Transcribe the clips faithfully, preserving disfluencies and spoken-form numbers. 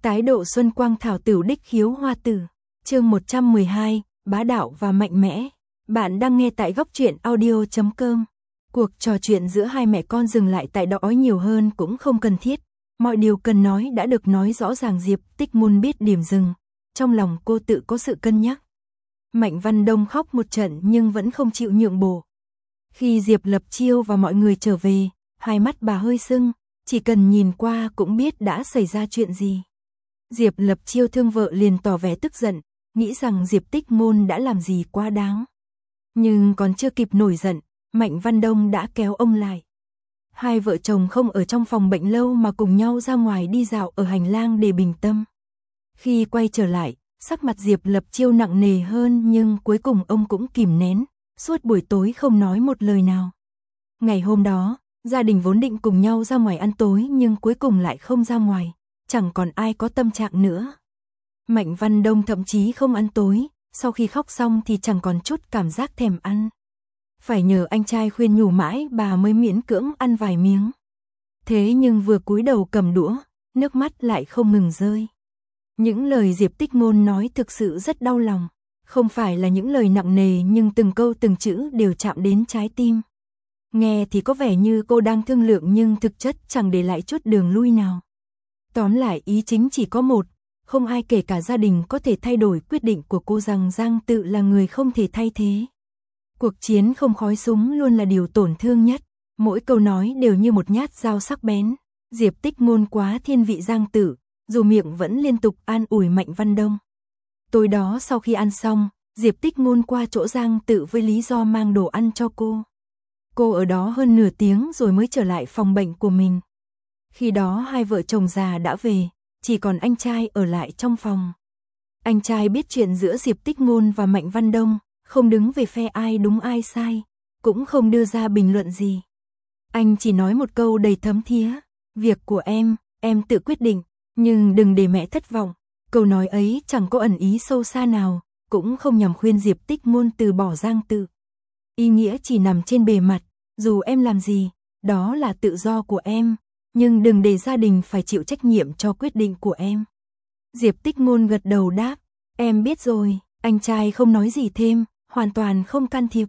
Tái độ Xuân Quang Thảo Tửu Đích Khiếu Hoa Tử. Chương một trăm mười hai, bá đạo và mạnh mẽ. Bạn đang nghe tại góc truyện audio chấm com. Cuộc trò chuyện giữa hai mẹ con dừng lại tại đó nhiều hơn cũng không cần thiết. Mọi điều cần nói đã được nói rõ ràng. Diệp Tích Ngôn biết điểm dừng. Trong lòng cô tự có sự cân nhắc. Mạnh Văn Đông khóc một trận nhưng vẫn không chịu nhượng bộ. Khi Diệp Lập Chiêu và mọi người trở về, hai mắt bà hơi sưng, chỉ cần nhìn qua cũng biết đã xảy ra chuyện gì. Diệp Lập Chiêu thương vợ liền tỏ vẻ tức giận, nghĩ rằng Diệp Tích Ngôn đã làm gì quá đáng. Nhưng còn chưa kịp nổi giận, Mạnh Văn Đông đã kéo ông lại. Hai vợ chồng không ở trong phòng bệnh lâu mà cùng nhau ra ngoài đi dạo ở hành lang để bình tâm. Khi quay trở lại, sắc mặt Diệp Lập Chiêu nặng nề hơn nhưng cuối cùng ông cũng kìm nén, suốt buổi tối không nói một lời nào. Ngày hôm đó, gia đình vốn định cùng nhau ra ngoài ăn tối nhưng cuối cùng lại không ra ngoài, chẳng còn ai có tâm trạng nữa. Mạnh Văn Đông thậm chí không ăn tối, sau khi khóc xong thì chẳng còn chút cảm giác thèm ăn. Phải nhờ anh trai khuyên nhủ mãi bà mới miễn cưỡng ăn vài miếng. Thế nhưng vừa cúi đầu cầm đũa, nước mắt lại không ngừng rơi. Những lời Diệp Tích Ngôn nói thực sự rất đau lòng, không phải là những lời nặng nề nhưng từng câu từng chữ đều chạm đến trái tim. Nghe thì có vẻ như cô đang thương lượng nhưng thực chất chẳng để lại chút đường lui nào. Tóm lại ý chính chỉ có một, không ai kể cả gia đình có thể thay đổi quyết định của cô rằng Giang Tự là người không thể thay thế. Cuộc chiến không khói súng luôn là điều tổn thương nhất, mỗi câu nói đều như một nhát dao sắc bén. Diệp Tích Ngôn quá thiên vị Giang Tự, dù miệng vẫn liên tục an ủi Mạnh Văn Đông. Tối đó sau khi ăn xong, Diệp Tích Ngôn qua chỗ Giang Tự với lý do mang đồ ăn cho cô. Cô ở đó hơn nửa tiếng rồi mới trở lại phòng bệnh của mình. Khi đó hai vợ chồng già đã về, chỉ còn anh trai ở lại trong phòng. Anh trai biết chuyện giữa Diệp Tích Ngôn và Mạnh Văn Đông, không đứng về phe ai đúng ai sai, cũng không đưa ra bình luận gì. Anh chỉ nói một câu đầy thấm thía, việc của em, em tự quyết định, nhưng đừng để mẹ thất vọng. Câu nói ấy chẳng có ẩn ý sâu xa nào, cũng không nhằm khuyên Diệp Tích Ngôn từ bỏ Giang Tự. Ý nghĩa chỉ nằm trên bề mặt, dù em làm gì, đó là tự do của em, nhưng đừng để gia đình phải chịu trách nhiệm cho quyết định của em. Diệp Tích Ngôn gật đầu đáp, em biết rồi, anh trai không nói gì thêm, hoàn toàn không can thiệp.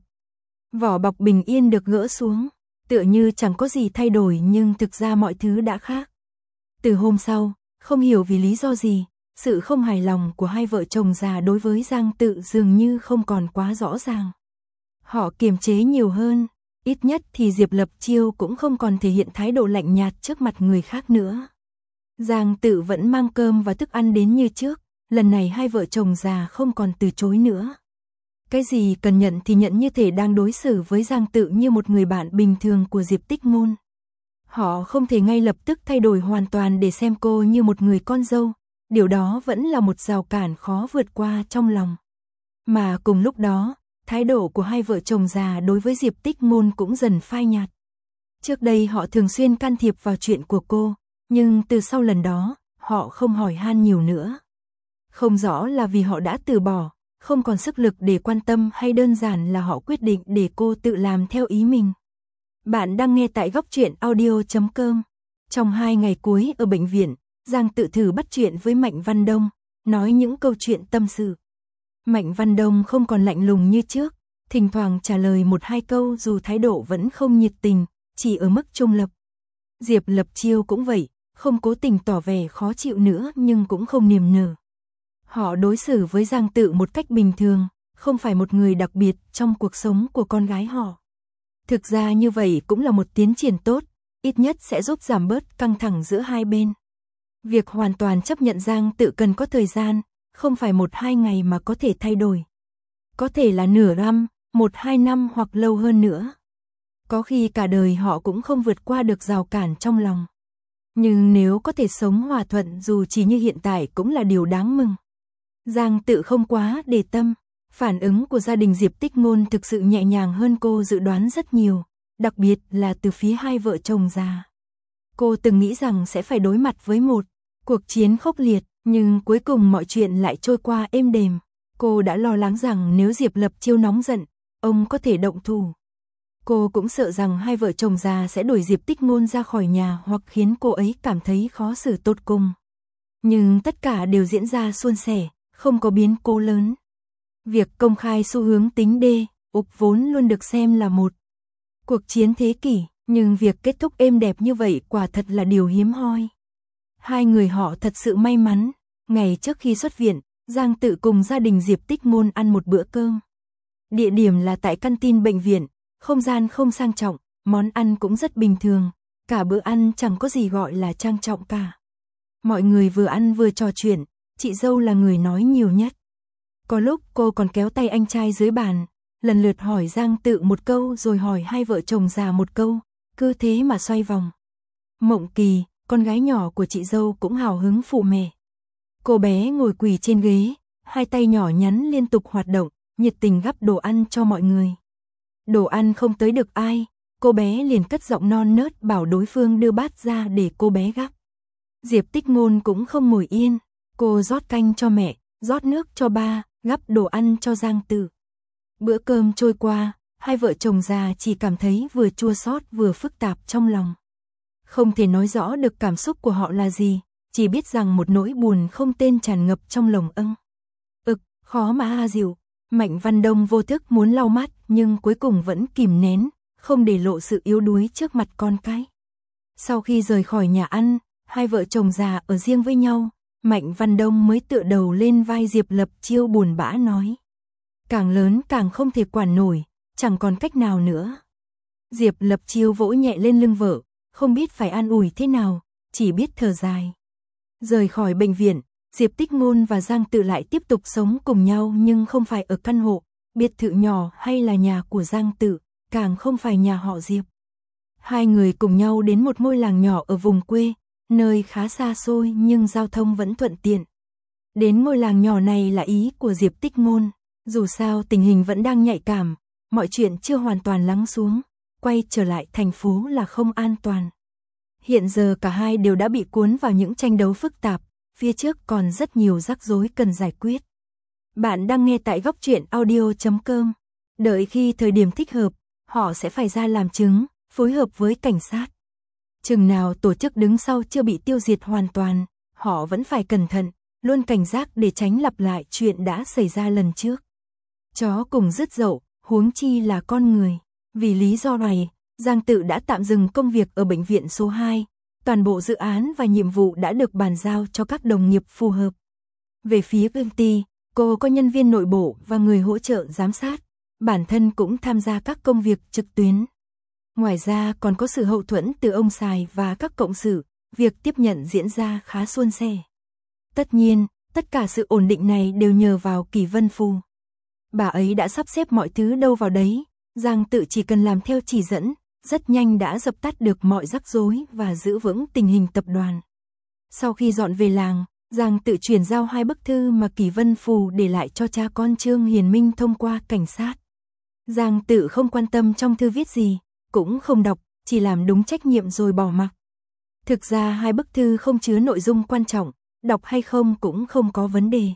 Vỏ bọc bình yên được gỡ xuống, tựa như chẳng có gì thay đổi nhưng thực ra mọi thứ đã khác. Từ hôm sau, không hiểu vì lý do gì, sự không hài lòng của hai vợ chồng già đối với Giang Tự dường như không còn quá rõ ràng. Họ kiềm chế nhiều hơn, ít nhất thì Diệp Lập Chiêu cũng không còn thể hiện thái độ lạnh nhạt trước mặt người khác nữa. Giang Tự vẫn mang cơm và thức ăn đến như trước, lần này hai vợ chồng già không còn từ chối nữa. Cái gì cần nhận thì nhận, như thể đang đối xử với Giang Tự như một người bạn bình thường của Diệp Tích Ngôn. Họ không thể ngay lập tức thay đổi hoàn toàn để xem cô như một người con dâu, điều đó vẫn là một rào cản khó vượt qua trong lòng. Mà cùng lúc đó, thái độ của hai vợ chồng già đối với Diệp Tích Ngôn cũng dần phai nhạt. Trước đây họ thường xuyên can thiệp vào chuyện của cô, nhưng từ sau lần đó, họ không hỏi han nhiều nữa. Không rõ là vì họ đã từ bỏ, không còn sức lực để quan tâm hay đơn giản là họ quyết định để cô tự làm theo ý mình. Bạn đang nghe tại góc truyện audio chấm com. Trong hai ngày cuối ở bệnh viện, Giang Tự thử bắt chuyện với Mạnh Văn Đông, nói những câu chuyện tâm sự. Mạnh Văn Đông không còn lạnh lùng như trước, thỉnh thoảng trả lời một hai câu dù thái độ vẫn không nhiệt tình, chỉ ở mức trung lập. Diệp Lập Chiêu cũng vậy, không cố tình tỏ vẻ khó chịu nữa nhưng cũng không niềm nở. Họ đối xử với Giang Tự một cách bình thường, không phải một người đặc biệt trong cuộc sống của con gái họ. Thực ra như vậy cũng là một tiến triển tốt, ít nhất sẽ giúp giảm bớt căng thẳng giữa hai bên. Việc hoàn toàn chấp nhận Giang Tự cần có thời gian, không phải một hai ngày mà có thể thay đổi. Có thể là nửa năm, một hai năm hoặc lâu hơn nữa. Có khi cả đời họ cũng không vượt qua được rào cản trong lòng. Nhưng nếu có thể sống hòa thuận dù chỉ như hiện tại cũng là điều đáng mừng. Giang Tự không quá để tâm, phản ứng của gia đình Diệp Tích Ngôn thực sự nhẹ nhàng hơn cô dự đoán rất nhiều, đặc biệt là từ phía hai vợ chồng già. Cô từng nghĩ rằng sẽ phải đối mặt với một cuộc chiến khốc liệt, nhưng cuối cùng mọi chuyện lại trôi qua êm đềm. Cô đã lo lắng rằng nếu Diệp Lập Chiêu nóng giận, ông có thể động thủ. Cô cũng sợ rằng hai vợ chồng già sẽ đuổi Diệp Tích Ngôn ra khỏi nhà hoặc khiến cô ấy cảm thấy khó xử tột cùng. Nhưng tất cả đều diễn ra suôn sẻ, không có biến cố lớn. Việc công khai xu hướng tính đê, ục vốn luôn được xem là một cuộc chiến thế kỷ, nhưng việc kết thúc êm đẹp như vậy quả thật là điều hiếm hoi. Hai người họ thật sự may mắn, ngày trước khi xuất viện, Giang Tự cùng gia đình Diệp Tích Ngôn ăn một bữa cơm. Địa điểm là tại căn tin bệnh viện, không gian không sang trọng, món ăn cũng rất bình thường, cả bữa ăn chẳng có gì gọi là trang trọng cả. Mọi người vừa ăn vừa trò chuyện, chị dâu là người nói nhiều nhất. Có lúc cô còn kéo tay anh trai dưới bàn, lần lượt hỏi Giang Tự một câu rồi hỏi hai vợ chồng già một câu, cứ thế mà xoay vòng. Mộng Kỳ, con gái nhỏ của chị dâu cũng hào hứng phụ mẹ. Cô bé ngồi quỳ trên ghế, hai tay nhỏ nhắn liên tục hoạt động, nhiệt tình gắp đồ ăn cho mọi người. Đồ ăn không tới được ai, cô bé liền cất giọng non nớt bảo đối phương đưa bát ra để cô bé gắp. Diệp Tích Ngôn cũng không ngồi yên, cô rót canh cho mẹ, rót nước cho ba, gắp đồ ăn cho Giang Tự. Bữa cơm trôi qua, hai vợ chồng già chỉ cảm thấy vừa chua xót vừa phức tạp trong lòng. Không thể nói rõ được cảm xúc của họ là gì, chỉ biết rằng một nỗi buồn không tên tràn ngập trong lòng âng. Ực, khó mà ha dịu. Mạnh Văn Đông vô thức muốn lau mắt nhưng cuối cùng vẫn kìm nén, không để lộ sự yếu đuối trước mặt con cái. Sau khi rời khỏi nhà ăn, hai vợ chồng già ở riêng với nhau, Mạnh Văn Đông mới tựa đầu lên vai Diệp Lập Chiêu buồn bã nói. Càng lớn càng không thể quản nổi, chẳng còn cách nào nữa. Diệp Lập Chiêu vỗ nhẹ lên lưng vợ, không biết phải an ủi thế nào, chỉ biết thở dài. Rời khỏi bệnh viện, Diệp Tích Ngôn và Giang Tự lại tiếp tục sống cùng nhau nhưng không phải ở căn hộ, biệt thự nhỏ hay là nhà của Giang Tự, càng không phải nhà họ Diệp. Hai người cùng nhau đến một ngôi làng nhỏ ở vùng quê, nơi khá xa xôi nhưng giao thông vẫn thuận tiện. Đến ngôi làng nhỏ này là ý của Diệp Tích Ngôn, dù sao tình hình vẫn đang nhạy cảm, mọi chuyện chưa hoàn toàn lắng xuống, quay trở lại thành phố là không an toàn. Hiện giờ cả hai đều đã bị cuốn vào những tranh đấu phức tạp, phía trước còn rất nhiều rắc rối cần giải quyết. Bạn đang nghe tại góc truyện audio chấm com. Đợi khi thời điểm thích hợp, họ sẽ phải ra làm chứng, phối hợp với cảnh sát. Chừng nào tổ chức đứng sau chưa bị tiêu diệt hoàn toàn, họ vẫn phải cẩn thận, luôn cảnh giác để tránh lặp lại chuyện đã xảy ra lần trước. Chó cùng rứt dậu, huống chi là con người. Vì lý do này, Giang Tự đã tạm dừng công việc ở bệnh viện số hai, toàn bộ dự án và nhiệm vụ đã được bàn giao cho các đồng nghiệp phù hợp. Về phía công ty, cô có nhân viên nội bộ và người hỗ trợ giám sát, bản thân cũng tham gia các công việc trực tuyến. Ngoài ra còn có sự hậu thuẫn từ ông Sài và các cộng sự, việc tiếp nhận diễn ra khá suôn sẻ. Tất nhiên, tất cả sự ổn định này đều nhờ vào Kỳ Vân Phù. Bà ấy đã sắp xếp mọi thứ đâu vào đấy, Giang Tự chỉ cần làm theo chỉ dẫn, rất nhanh đã dập tắt được mọi rắc rối và giữ vững tình hình tập đoàn. Sau khi dọn về làng, Giang Tự chuyển giao hai bức thư mà Kỳ Vân Phù để lại cho cha con Trương Hiền Minh thông qua cảnh sát. Giang Tự không quan tâm trong thư viết gì, cũng không đọc, chỉ làm đúng trách nhiệm rồi bỏ mặc. Thực ra hai bức thư không chứa nội dung quan trọng, đọc hay không cũng không có vấn đề.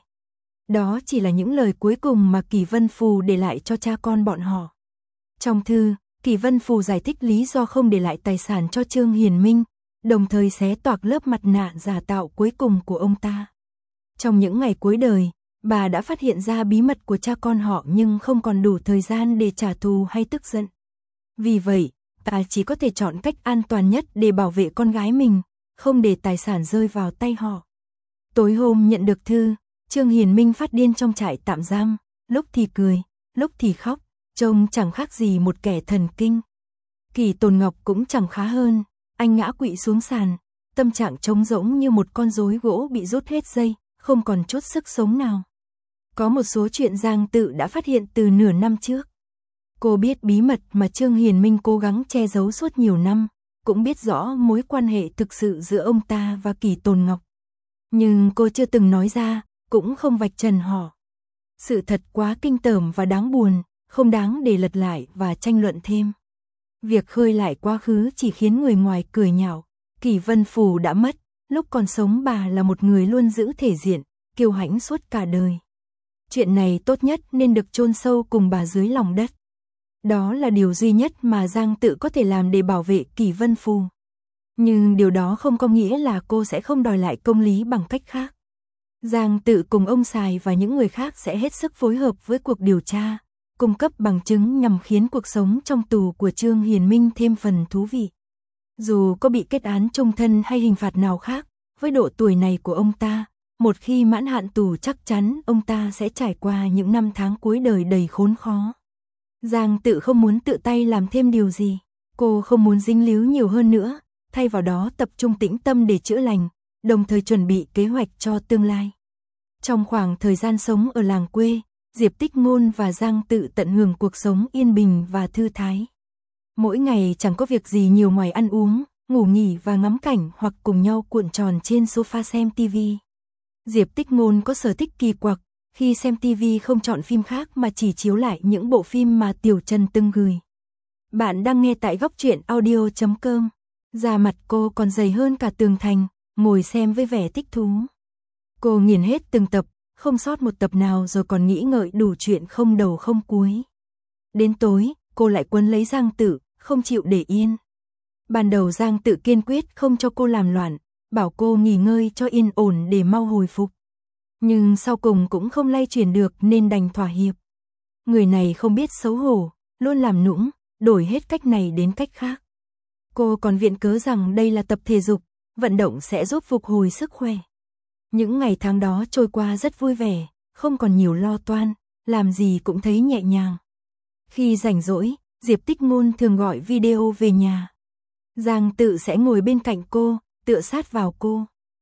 Đó chỉ là những lời cuối cùng mà Kỳ Vân Phù để lại cho cha con bọn họ. Trong thư, Kỳ Vân Phù giải thích lý do không để lại tài sản cho Trương Hiền Minh, đồng thời xé toạc lớp mặt nạ giả tạo cuối cùng của ông ta. Trong những ngày cuối đời, bà đã phát hiện ra bí mật của cha con họ nhưng không còn đủ thời gian để trả thù hay tức giận. Vì vậy, bà chỉ có thể chọn cách an toàn nhất để bảo vệ con gái mình, không để tài sản rơi vào tay họ. Tối hôm nhận được thư, Trương Hiền Minh phát điên trong trại tạm giam, lúc thì cười, lúc thì khóc, trông chẳng khác gì một kẻ thần kinh. Kỳ Tồn Ngọc cũng chẳng khá hơn, anh ngã quỵ xuống sàn, tâm trạng trống rỗng như một con rối gỗ bị rút hết dây, không còn chút sức sống nào. Có một số chuyện Giang Tự đã phát hiện từ nửa năm trước. Cô biết bí mật mà Trương Hiền Minh cố gắng che giấu suốt nhiều năm, cũng biết rõ mối quan hệ thực sự giữa ông ta và Kỳ Tồn Ngọc. Nhưng cô chưa từng nói ra, cũng không vạch trần họ. Sự thật quá kinh tởm và đáng buồn, không đáng để lật lại và tranh luận thêm. Việc khơi lại quá khứ chỉ khiến người ngoài cười nhạo. Kỳ Vân Phù đã mất, lúc còn sống bà là một người luôn giữ thể diện, kiêu hãnh suốt cả đời. Chuyện này tốt nhất nên được chôn sâu cùng bà dưới lòng đất. Đó là điều duy nhất mà Giang Tự có thể làm để bảo vệ Kỳ Vân Phù. Nhưng điều đó không có nghĩa là cô sẽ không đòi lại công lý bằng cách khác. Giang Tự cùng ông Sài và những người khác sẽ hết sức phối hợp với cuộc điều tra, cung cấp bằng chứng nhằm khiến cuộc sống trong tù của Trương Hiền Minh thêm phần thú vị. Dù có bị kết án chung thân hay hình phạt nào khác, với độ tuổi này của ông ta, một khi mãn hạn tù chắc chắn ông ta sẽ trải qua những năm tháng cuối đời đầy khốn khó. Giang Tự không muốn tự tay làm thêm điều gì, cô không muốn dính líu nhiều hơn nữa, thay vào đó tập trung tĩnh tâm để chữa lành, đồng thời chuẩn bị kế hoạch cho tương lai. Trong khoảng thời gian sống ở làng quê, Diệp Tích Ngôn và Giang Tự tận hưởng cuộc sống yên bình và thư thái. Mỗi ngày chẳng có việc gì nhiều ngoài ăn uống, ngủ nghỉ và ngắm cảnh hoặc cùng nhau cuộn tròn trên sofa xem ti vi. Diệp Tích Ngôn có sở thích kỳ quặc, khi xem ti vi không chọn phim khác mà chỉ chiếu lại những bộ phim mà Tiểu Trần từng gửi. Bạn đang nghe tại góc truyện audio chấm com. Da mặt cô còn dày hơn cả tường thành, ngồi xem với vẻ thích thú. Cô nghiền hết từng tập, không sót một tập nào rồi còn nghĩ ngợi đủ chuyện không đầu không cuối. Đến tối, cô lại quấn lấy Giang Tự, không chịu để yên. Ban đầu Giang Tự kiên quyết không cho cô làm loạn, bảo cô nghỉ ngơi cho yên ổn để mau hồi phục. Nhưng sau cùng cũng không lay chuyển được nên đành thỏa hiệp. Người này không biết xấu hổ, luôn làm nũng, đổi hết cách này đến cách khác. Cô còn viện cớ rằng đây là tập thể dục, vận động sẽ giúp phục hồi sức khỏe. Những ngày tháng đó trôi qua rất vui vẻ, không còn nhiều lo toan, làm gì cũng thấy nhẹ nhàng. Khi rảnh rỗi, Diệp Tích Ngôn thường gọi video về nhà. Giang Tự sẽ ngồi bên cạnh cô, tựa sát vào cô.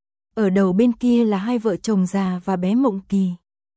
Ở đầu bên kia là hai vợ chồng già và bé Mộng Kỳ.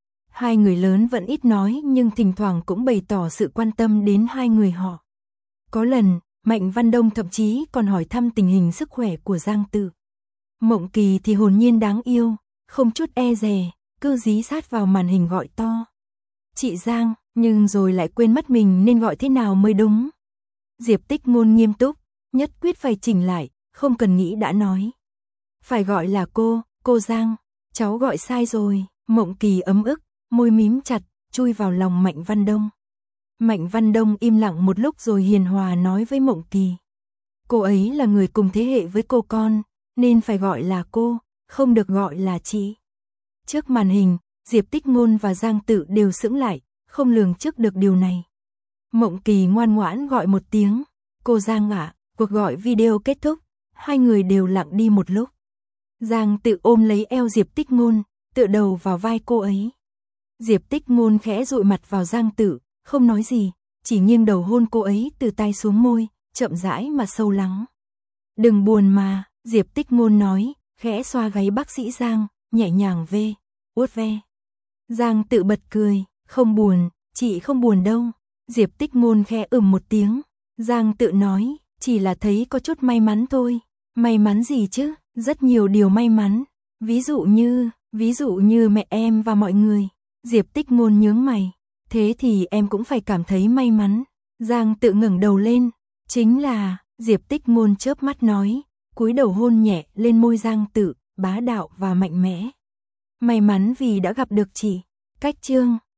Hai người lớn vẫn ít nói nhưng thỉnh thoảng cũng bày tỏ sự quan tâm đến hai người họ. Có lần, Mạnh Văn Đông thậm chí còn hỏi thăm tình hình sức khỏe của Giang Tự. Mộng Kỳ thì hồn nhiên đáng yêu, không chút e dè, cứ dí sát vào màn hình gọi to. Chị Giang, nhưng rồi lại quên mất mình nên gọi thế nào mới đúng. Diệp Tích Ngôn nghiêm túc, nhất quyết phải chỉnh lại, không cần nghĩ đã nói. Phải gọi là cô, cô Giang, cháu gọi sai rồi. Mộng Kỳ ấm ức, môi mím chặt, chui vào lòng Mạnh Văn Đông. Mạnh Văn Đông im lặng một lúc rồi hiền hòa nói với Mộng Kỳ. Cô ấy là người cùng thế hệ với cô con, nên phải gọi là cô, không được gọi là chị. Trước màn hình, Diệp Tích Ngôn và Giang Tự đều sững lại, không lường trước được điều này. Mộng Kỳ ngoan ngoãn gọi một tiếng, cô Giang ạ. Cuộc gọi video kết thúc, hai người đều lặng đi một lúc. Giang Tự ôm lấy eo Diệp Tích Ngôn, tựa đầu vào vai cô ấy. Diệp Tích Ngôn khẽ dụi mặt vào Giang Tự, không nói gì, chỉ nghiêng đầu hôn cô ấy từ tai xuống môi, chậm rãi mà sâu lắng. Đừng buồn mà, Diệp Tích Ngôn nói, khẽ xoa gáy bác sĩ Giang, nhẹ nhàng vê, uốt ve. Giang Tự bật cười, không buồn, chị không buồn đâu. Diệp Tích Ngôn khẽ ừm một tiếng. Giang Tự nói, chỉ là thấy có chút may mắn thôi. May mắn gì chứ, rất nhiều điều may mắn. Ví dụ như, ví dụ như mẹ em và mọi người. Diệp Tích Ngôn nhướng mày. Thế thì em cũng phải cảm thấy may mắn. Giang Tự ngẩng đầu lên. Chính là, Diệp Tích Ngôn chớp mắt nói, cúi đầu hôn nhẹ lên môi Giang Tự, bá đạo và mạnh mẽ. May mắn vì đã gặp được chị. Cách chương